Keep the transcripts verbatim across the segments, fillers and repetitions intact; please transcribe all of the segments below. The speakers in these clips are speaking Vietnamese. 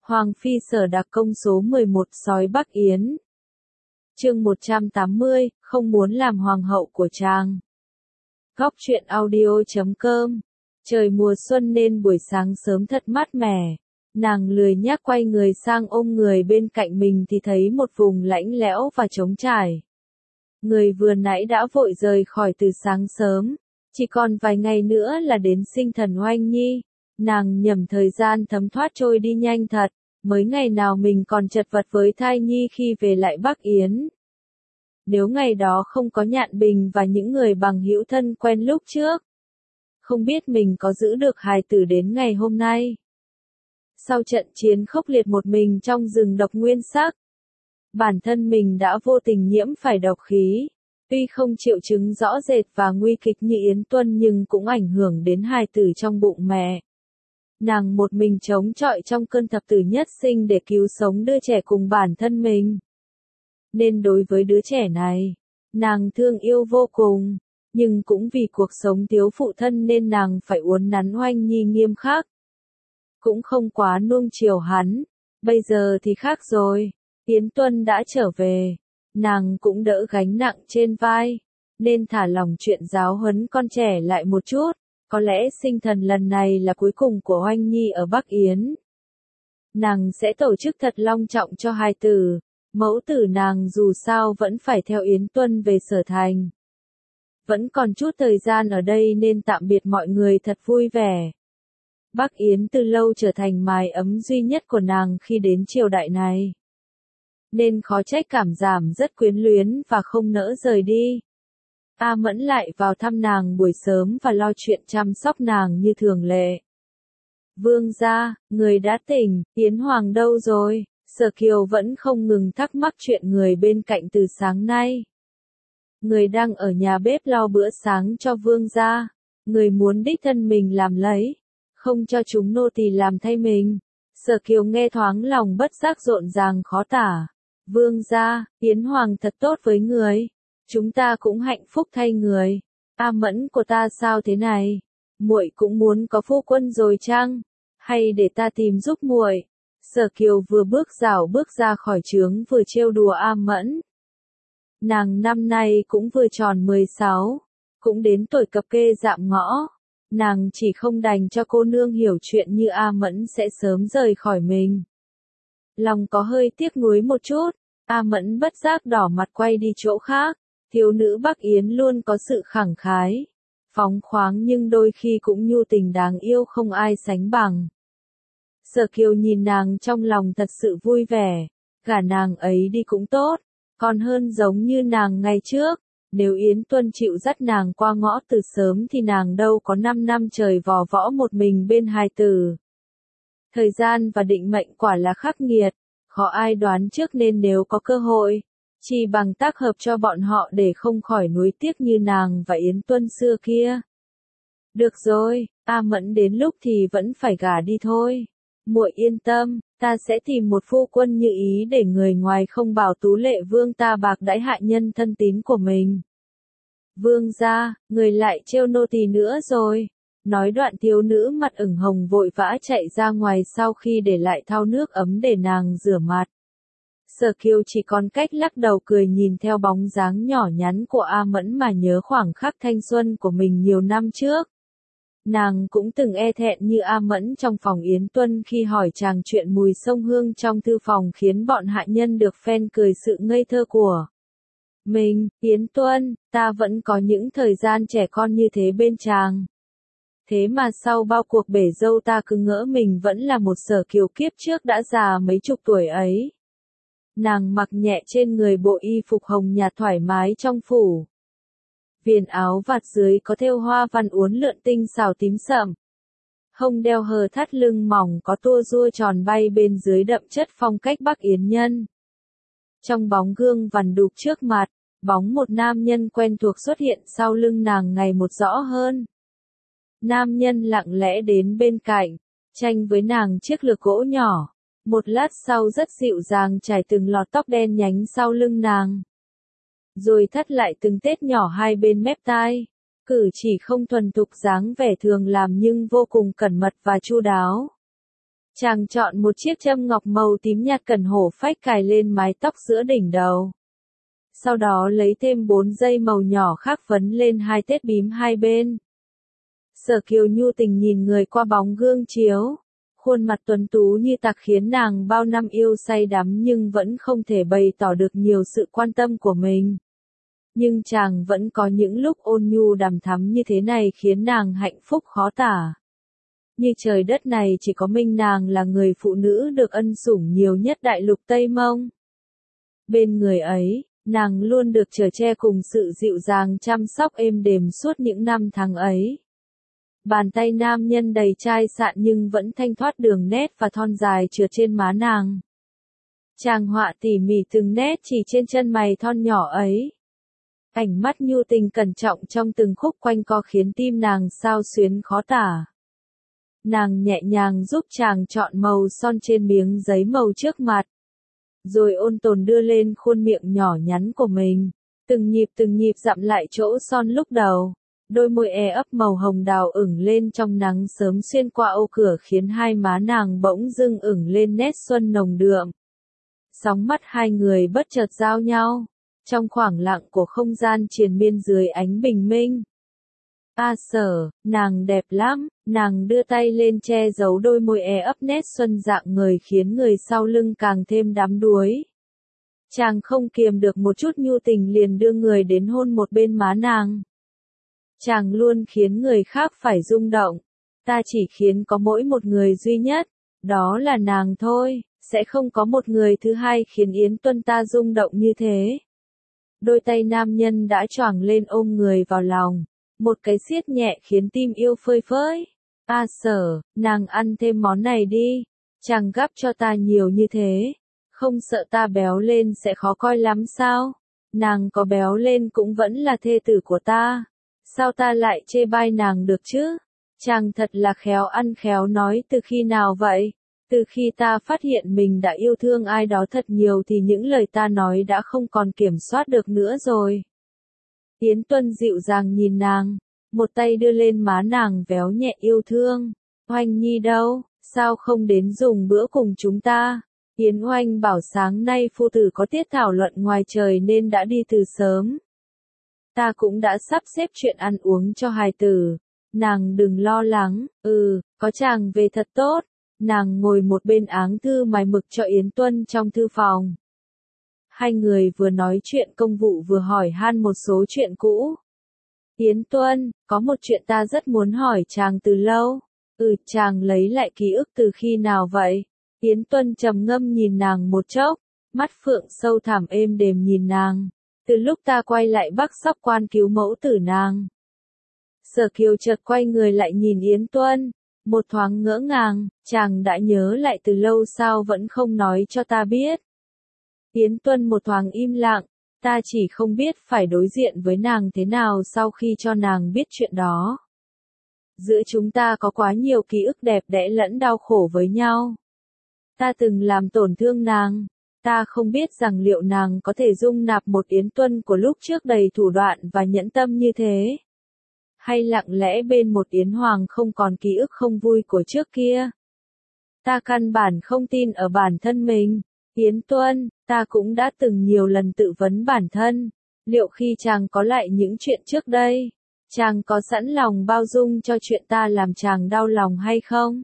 Hoàng phi Sở Đạc Công số mười một sói Bắc Yến. Chương một trăm tám mươi, không muốn làm hoàng hậu của chàng. Góc truyện audio.com. Trời mùa xuân nên buổi sáng sớm thật mát mẻ. Nàng lười nhác quay người sang ôm người bên cạnh mình thì thấy một vùng lạnh lẽo và trống trải. Người vừa nãy đã vội rời khỏi từ sáng sớm. Chỉ còn vài ngày nữa là đến sinh thần Oanh Nhi. Nàng nhầm thời gian thấm thoát trôi đi nhanh thật, mới ngày nào mình còn chật vật với thai nhi khi về lại Bắc Yến. Nếu ngày đó không có Nhạn Bình và những người bằng hữu thân quen lúc trước, không biết mình có giữ được hài tử đến ngày hôm nay. Sau trận chiến khốc liệt một mình trong rừng độc nguyên sắc, bản thân mình đã vô tình nhiễm phải độc khí. Tuy không triệu chứng rõ rệt và nguy kịch như Yến Tuân nhưng cũng ảnh hưởng đến hài tử trong bụng mẹ. Nàng một mình chống chọi trong cơn thập tử nhất sinh để cứu sống đứa trẻ cùng bản thân mình. Nên đối với đứa trẻ này, nàng thương yêu vô cùng, nhưng cũng vì cuộc sống thiếu phụ thân nên nàng phải uốn nắn Oanh Nhi nghiêm khắc. Cũng không quá nuông chiều hắn, bây giờ thì khác rồi, Yến Tuân đã trở về, nàng cũng đỡ gánh nặng trên vai, nên thả lòng chuyện giáo huấn con trẻ lại một chút. Có lẽ sinh thần lần này là cuối cùng của Oanh Nhi ở Bắc Yến. Nàng sẽ tổ chức thật long trọng cho hài tử, mẫu tử nàng dù sao vẫn phải theo Yến Tuân về Sở Thành. Vẫn còn chút thời gian ở đây nên tạm biệt mọi người thật vui vẻ. Bắc Yến từ lâu trở thành mái ấm duy nhất của nàng khi đến triều đại này. Nên khó trách cảm giảm rất quyến luyến và không nỡ rời đi. A Mẫn lại vào thăm nàng buổi sớm và lo chuyện chăm sóc nàng như thường lệ. Vương gia, người đã tỉnh, Yến Hoàng đâu rồi? Sở Kiều vẫn không ngừng thắc mắc chuyện người bên cạnh từ sáng nay. Người đang ở nhà bếp lo bữa sáng cho vương gia. Người muốn đích thân mình làm lấy, không cho chúng nô tỳ làm thay mình. Sở Kiều nghe thoáng lòng bất giác rộn ràng khó tả. Vương gia, Yến Hoàng thật tốt với người. Chúng ta cũng hạnh phúc thay người. A Mẫn của ta sao thế này? Muội cũng muốn có phu quân rồi chăng? Hay để ta tìm giúp muội? Sở Kiều vừa bước rảo bước ra khỏi trướng vừa trêu đùa A Mẫn. Nàng năm nay cũng vừa tròn mười sáu, cũng đến tuổi cập kê dạm ngõ. Nàng chỉ không đành cho cô nương hiểu chuyện như A Mẫn sẽ sớm rời khỏi mình. Lòng có hơi tiếc nuối một chút, A Mẫn bất giác đỏ mặt quay đi chỗ khác. Thiếu nữ Bắc Yến luôn có sự khẳng khái, phóng khoáng nhưng đôi khi cũng nhu tình đáng yêu không ai sánh bằng. Sở Kiều nhìn nàng trong lòng thật sự vui vẻ, gả nàng ấy đi cũng tốt, còn hơn giống như nàng ngày trước. Nếu Yến Tuân chịu dắt nàng qua ngõ từ sớm thì nàng đâu có năm năm trời vò võ một mình bên hài tử. Thời gian và định mệnh quả là khắc nghiệt, khó ai đoán trước nên nếu có cơ hội, chỉ bằng tác hợp cho bọn họ để không khỏi nuối tiếc như nàng và Yến Tuân xưa kia. Được rồi, A Mẫn đến lúc thì vẫn phải gả đi thôi. Muội yên tâm, ta sẽ tìm một phu quân như ý để người ngoài không bảo Tú Lệ Vương ta bạc đãi hạ nhân thân tín của mình. Vương gia, người lại trêu nô tỳ nữa rồi. Nói đoạn thiếu nữ mặt ửng hồng vội vã chạy ra ngoài sau khi để lại thau nước ấm để nàng rửa mặt. Sở Kiều chỉ còn cách lắc đầu cười nhìn theo bóng dáng nhỏ nhắn của A Mẫn mà nhớ khoảng khắc thanh xuân của mình nhiều năm trước. Nàng cũng từng e thẹn như A Mẫn trong phòng Yến Tuân khi hỏi chàng chuyện mùi sông hương trong thư phòng khiến bọn hạ nhân được phen cười sự ngây thơ của mình. Yến Tuân, ta vẫn có những thời gian trẻ con như thế bên chàng. Thế mà sau bao cuộc bể dâu ta cứ ngỡ mình vẫn là một Sở Kiều kiếp trước đã già mấy chục tuổi ấy. Nàng mặc nhẹ trên người bộ y phục hồng nhạt thoải mái trong phủ. Viền áo vạt dưới có thêu hoa văn uốn lượn tinh xảo tím sậm. Hông đeo hờ thắt lưng mỏng có tua rua tròn bay bên dưới đậm chất phong cách Bắc Yến nhân. Trong bóng gương vằn đục trước mặt, bóng một nam nhân quen thuộc xuất hiện sau lưng nàng ngày một rõ hơn. Nam nhân lặng lẽ đến bên cạnh, tranh với nàng chiếc lược gỗ nhỏ. Một lát sau rất dịu dàng trải từng lọt tóc đen nhánh sau lưng nàng. Rồi thắt lại từng tết nhỏ hai bên mép tai. Cử chỉ không thuần thục dáng vẻ thường làm nhưng vô cùng cẩn mật và chu đáo. Chàng chọn một chiếc châm ngọc màu tím nhạt cần hổ phách cài lên mái tóc giữa đỉnh đầu. Sau đó lấy thêm bốn dây màu nhỏ khác vấn lên hai tết bím hai bên. Sở Kiều nhu tình nhìn người qua bóng gương chiếu. Khuôn mặt tuấn tú như tạc khiến nàng bao năm yêu say đắm nhưng vẫn không thể bày tỏ được nhiều sự quan tâm của mình. Nhưng chàng vẫn có những lúc ôn nhu đằm thắm như thế này khiến nàng hạnh phúc khó tả. Như trời đất này chỉ có mình nàng là người phụ nữ được ân sủng nhiều nhất đại lục Tây Mông. Bên người ấy, nàng luôn được chở che cùng sự dịu dàng chăm sóc êm đềm suốt những năm tháng ấy. Bàn tay nam nhân đầy chai sạn nhưng vẫn thanh thoát đường nét và thon dài trượt trên má nàng. Chàng họa tỉ mỉ từng nét chỉ trên chân mày thon nhỏ ấy. Ánh mắt nhu tình cẩn trọng trong từng khúc quanh co khiến tim nàng xao xuyến khó tả. Nàng nhẹ nhàng giúp chàng chọn màu son trên miếng giấy màu trước mặt. Rồi ôn tồn đưa lên khuôn miệng nhỏ nhắn của mình. Từng nhịp từng nhịp dặm lại chỗ son lúc đầu. Đôi môi e ấp màu hồng đào ửng lên trong nắng sớm xuyên qua ô cửa khiến hai má nàng bỗng dưng ửng lên nét xuân nồng đượm. Sóng mắt hai người bất chợt giao nhau. Trong khoảng lặng của không gian triền miên dưới ánh bình minh. A Sở, nàng đẹp lắm, nàng đưa tay lên che giấu đôi môi e ấp nét xuân dạng người khiến người sau lưng càng thêm đắm đuối. Chàng không kiềm được một chút nhu tình liền đưa người đến hôn một bên má nàng. Chàng luôn khiến người khác phải rung động. Ta chỉ khiến có mỗi một người duy nhất, đó là nàng thôi, sẽ không có một người thứ hai khiến Yến Tuân ta rung động như thế. Đôi tay nam nhân đã choàng lên ôm người vào lòng. Một cái siết nhẹ khiến tim yêu phơi phới. A Sở, nàng ăn thêm món này đi. Chàng gắp cho ta nhiều như thế. Không sợ ta béo lên sẽ khó coi lắm sao? Nàng có béo lên cũng vẫn là thê tử của ta. Sao ta lại chê bai nàng được chứ? Chàng thật là khéo ăn khéo nói từ khi nào vậy? Từ khi ta phát hiện mình đã yêu thương ai đó thật nhiều thì những lời ta nói đã không còn kiểm soát được nữa rồi. Yến Tuân dịu dàng nhìn nàng, một tay đưa lên má nàng véo nhẹ yêu thương. Oanh Nhi đâu, sao không đến dùng bữa cùng chúng ta? Yến Oanh bảo sáng nay phu tử có tiết thảo luận ngoài trời nên đã đi từ sớm. Ta cũng đã sắp xếp chuyện ăn uống cho hài tử. Nàng đừng lo lắng, ừ, có chàng về thật tốt. Nàng ngồi một bên áng thư mài mực cho Yến Tuân trong thư phòng. Hai người vừa nói chuyện công vụ vừa hỏi han một số chuyện cũ. Yến Tuân, có một chuyện ta rất muốn hỏi chàng từ lâu. Ừ, chàng lấy lại ký ức từ khi nào vậy? Yến Tuân trầm ngâm nhìn nàng một chốc, mắt phượng sâu thẳm êm đềm nhìn nàng. Từ lúc ta quay lại Bắc Sóc Quan cứu mẫu tử nàng. Sở Kiều chợt quay người lại nhìn Yến Tuân, một thoáng ngỡ ngàng, chàng đã nhớ lại từ lâu sao vẫn không nói cho ta biết. Yến Tuân một thoáng im lặng, ta chỉ không biết phải đối diện với nàng thế nào sau khi cho nàng biết chuyện đó. Giữa chúng ta có quá nhiều ký ức đẹp đẽ lẫn đau khổ với nhau. Ta từng làm tổn thương nàng, ta không biết rằng liệu nàng có thể dung nạp một Yến Tuân của lúc trước đầy thủ đoạn và nhẫn tâm như thế. Hay lặng lẽ bên một Yến Hoàng không còn ký ức không vui của trước kia. Ta căn bản không tin ở bản thân mình. Yến Tuân, ta cũng đã từng nhiều lần tự vấn bản thân. Liệu khi chàng có lại những chuyện trước đây, chàng có sẵn lòng bao dung cho chuyện ta làm chàng đau lòng hay không?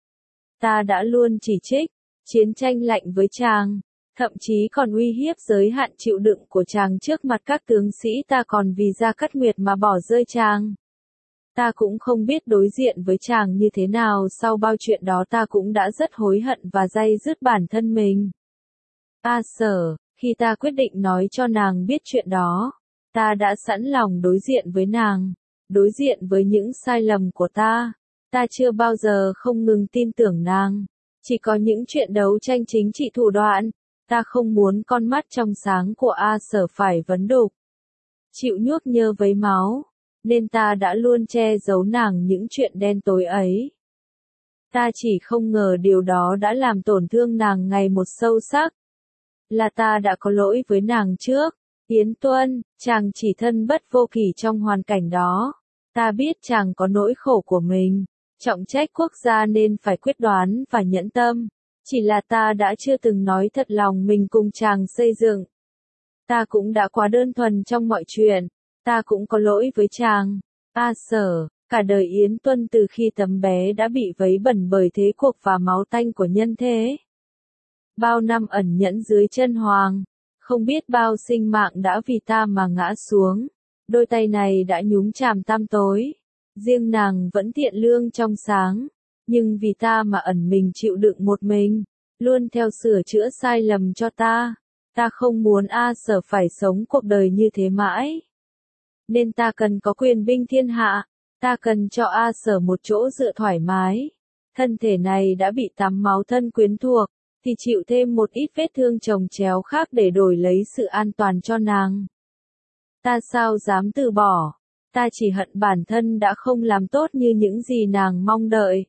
Ta đã luôn chỉ trích, chiến tranh lạnh với chàng, thậm chí còn uy hiếp giới hạn chịu đựng của chàng trước mặt các tướng sĩ ta còn vì Gia Cát Nguyệt mà bỏ rơi chàng. Ta cũng không biết đối diện với chàng như thế nào sau bao chuyện đó ta cũng đã rất hối hận và day dứt bản thân mình. A Sở, khi ta quyết định nói cho nàng biết chuyện đó, ta đã sẵn lòng đối diện với nàng, đối diện với những sai lầm của ta. Ta chưa bao giờ không ngừng tin tưởng nàng, chỉ có những chuyện đấu tranh chính trị thủ đoạn, ta không muốn con mắt trong sáng của A Sở phải vấn đục, chịu nhuốp nhơ với máu, nên ta đã luôn che giấu nàng những chuyện đen tối ấy. Ta chỉ không ngờ điều đó đã làm tổn thương nàng ngày một sâu sắc. Là ta đã có lỗi với nàng trước. Yến Tuân, chàng chỉ thân bất vô kỷ trong hoàn cảnh đó. Ta biết chàng có nỗi khổ của mình. Trọng trách quốc gia nên phải quyết đoán và nhẫn tâm. Chỉ là ta đã chưa từng nói thật lòng mình cùng chàng xây dựng. Ta cũng đã quá đơn thuần trong mọi chuyện. Ta cũng có lỗi với chàng. A Sở, cả đời Yến Tuân từ khi tấm bé đã bị vấy bẩn bởi thế cuộc và máu tanh của nhân thế. Bao năm ẩn nhẫn dưới chân hoàng, không biết bao sinh mạng đã vì ta mà ngã xuống. Đôi tay này đã nhúng chàm tăm tối. Riêng nàng vẫn thiện lương trong sáng, nhưng vì ta mà ẩn mình chịu đựng một mình, luôn theo sửa chữa sai lầm cho ta. Ta không muốn A Sở phải sống cuộc đời như thế mãi. Nên ta cần có quyền binh thiên hạ, ta cần cho A Sở một chỗ dựa thoải mái. Thân thể này đã bị tắm máu thân quyến thuộc, thì chịu thêm một ít vết thương chồng chéo khác để đổi lấy sự an toàn cho nàng. Ta sao dám từ bỏ, ta chỉ hận bản thân đã không làm tốt như những gì nàng mong đợi.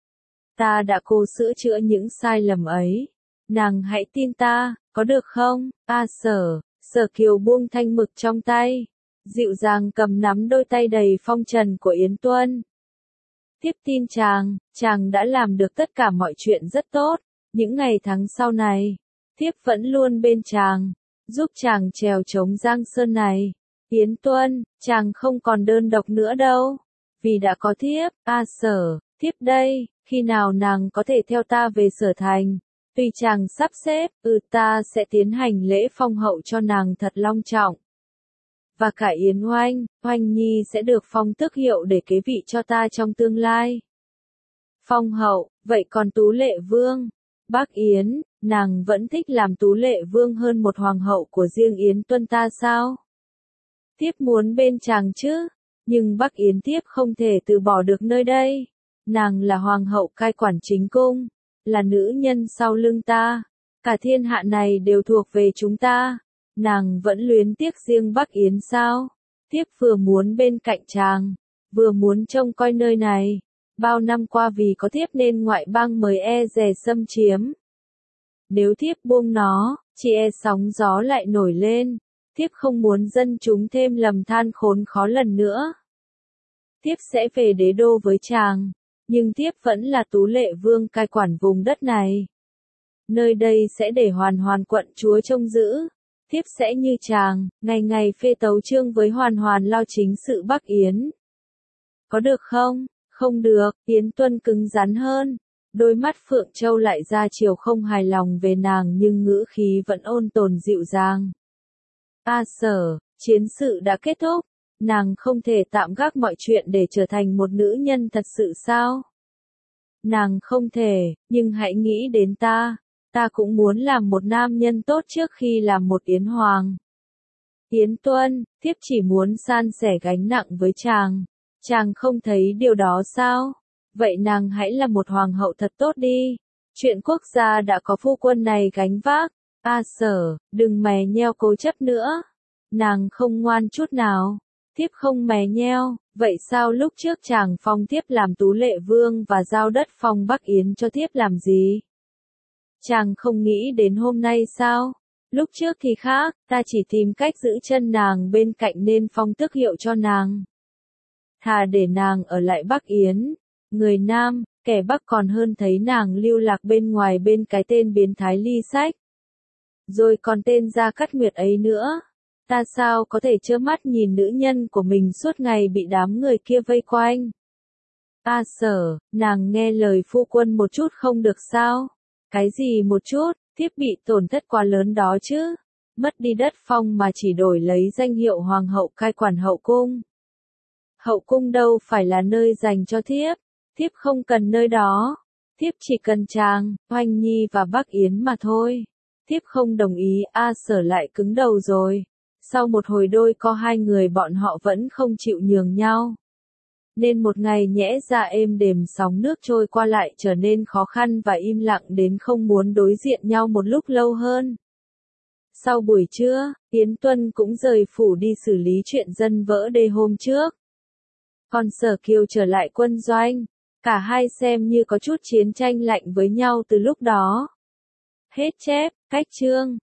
Ta đã cố sửa chữa những sai lầm ấy. Nàng hãy tin ta, có được không? A Sở, Sở Kiều buông thanh mực trong tay, dịu dàng cầm nắm đôi tay đầy phong trần của Yến Tuân. Tiếp tin chàng, chàng đã làm được tất cả mọi chuyện rất tốt. Những ngày tháng sau này, thiếp vẫn luôn bên chàng, giúp chàng trèo chống giang sơn này. Yến Tuân, chàng không còn đơn độc nữa đâu, vì đã có thiếp. A Sở, thiếp đây, khi nào nàng có thể theo ta về Sở Thành? Tùy chàng sắp xếp, ừ ta sẽ tiến hành lễ phong hậu cho nàng thật long trọng. Và cả Yến Oanh, Oanh Nhi sẽ được phong tước hiệu để kế vị cho ta trong tương lai. Phong hậu, vậy còn Tú Lệ Vương? Bác Yến, nàng vẫn thích làm Tú Lệ Vương hơn một hoàng hậu của riêng Yến Tuân ta sao? Thiếp muốn bên chàng chứ, nhưng Bắc Yến thiếp không thể từ bỏ được nơi đây. Nàng là hoàng hậu cai quản chính cung, là nữ nhân sau lưng ta. Cả thiên hạ này đều thuộc về chúng ta. Nàng vẫn luyến tiếc riêng Bắc Yến sao? Thiếp vừa muốn bên cạnh chàng, vừa muốn trông coi nơi này. Bao năm qua vì có thiếp nên ngoại bang mới e dè xâm chiếm. Nếu thiếp buông nó, chỉ e sóng gió lại nổi lên. Thiếp không muốn dân chúng thêm lầm than khốn khó lần nữa. Thiếp sẽ về đế đô với chàng, nhưng thiếp vẫn là Tú Lệ Vương cai quản vùng đất này. Nơi đây sẽ để Hoàn Hoàn quận chúa trông giữ. Thiếp sẽ như chàng, ngày ngày phê tấu chương với Hoàn Hoàn lo chính sự Bắc Yến. Có được không? Không được, Yến Tuân cứng rắn hơn. Đôi mắt Phượng Châu lại ra chiều không hài lòng về nàng nhưng ngữ khí vẫn ôn tồn dịu dàng. A Sở, chiến sự đã kết thúc, nàng không thể tạm gác mọi chuyện để trở thành một nữ nhân thật sự sao? Nàng không thể, nhưng hãy nghĩ đến ta, ta cũng muốn làm một nam nhân tốt trước khi làm một Yến Hoàng. Yến Tuân, thiếp chỉ muốn san sẻ gánh nặng với chàng, chàng không thấy điều đó sao? Vậy nàng hãy là một hoàng hậu thật tốt đi, chuyện quốc gia đã có phu quân này gánh vác. A Sở, đừng mè nheo cố chấp nữa. Nàng không ngoan chút nào. Thiếp không mè nheo, vậy sao lúc trước chàng phong thiếp làm Tú Lệ Vương và giao đất phong Bắc Yến cho thiếp làm gì? Chàng không nghĩ đến hôm nay sao? Lúc trước thì khác, ta chỉ tìm cách giữ chân nàng bên cạnh nên phong tước hiệu cho nàng. Thà để nàng ở lại Bắc Yến, người nam, kẻ Bắc còn hơn thấy nàng lưu lạc bên ngoài bên cái tên biến thái Ly Sách. Rồi còn tên Gia Cát Nguyệt ấy nữa. Ta sao có thể trơ mắt nhìn nữ nhân của mình suốt ngày bị đám người kia vây quanh? A Sở, nàng nghe lời phu quân một chút không được sao? Cái gì một chút, thiếp bị tổn thất quá lớn đó chứ. Mất đi đất phong mà chỉ đổi lấy danh hiệu hoàng hậu cai quản hậu cung. Hậu cung đâu phải là nơi dành cho thiếp. Thiếp không cần nơi đó. Thiếp chỉ cần chàng, Oanh Nhi và Bắc Yến mà thôi. Thiếp không đồng ý. A Sở lại cứng đầu rồi. Sau một hồi đôi co hai người bọn họ vẫn không chịu nhường nhau. Nên một ngày nhẽ ra êm đềm sóng nước trôi qua lại trở nên khó khăn và im lặng đến không muốn đối diện nhau một lúc lâu hơn. Sau buổi trưa, Yến Tuân cũng rời phủ đi xử lý chuyện dân vỡ đê hôm trước. Còn Sở Kiều trở lại quân doanh. Cả hai xem như có chút chiến tranh lạnh với nhau từ lúc đó. Hết chép, cách chương.